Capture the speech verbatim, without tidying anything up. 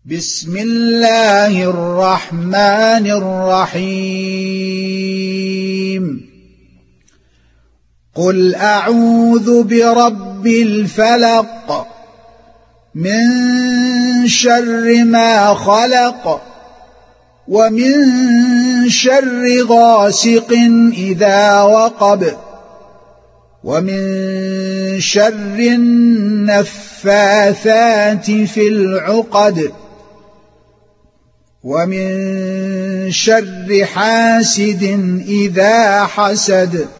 بسم الله الرحمن الرحيم قل أعوذ برب الفلق من شر ما خلق ومن شر غاسق إذا وقب ومن شر النفاثات في العقد ومن شر حاسد إذا حسد